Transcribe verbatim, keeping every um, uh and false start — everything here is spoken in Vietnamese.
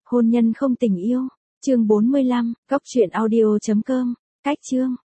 Hôn nhân không tình yêu. Chương bốn mươi lăm, Cốc truyện audio chấm com. Cách chương.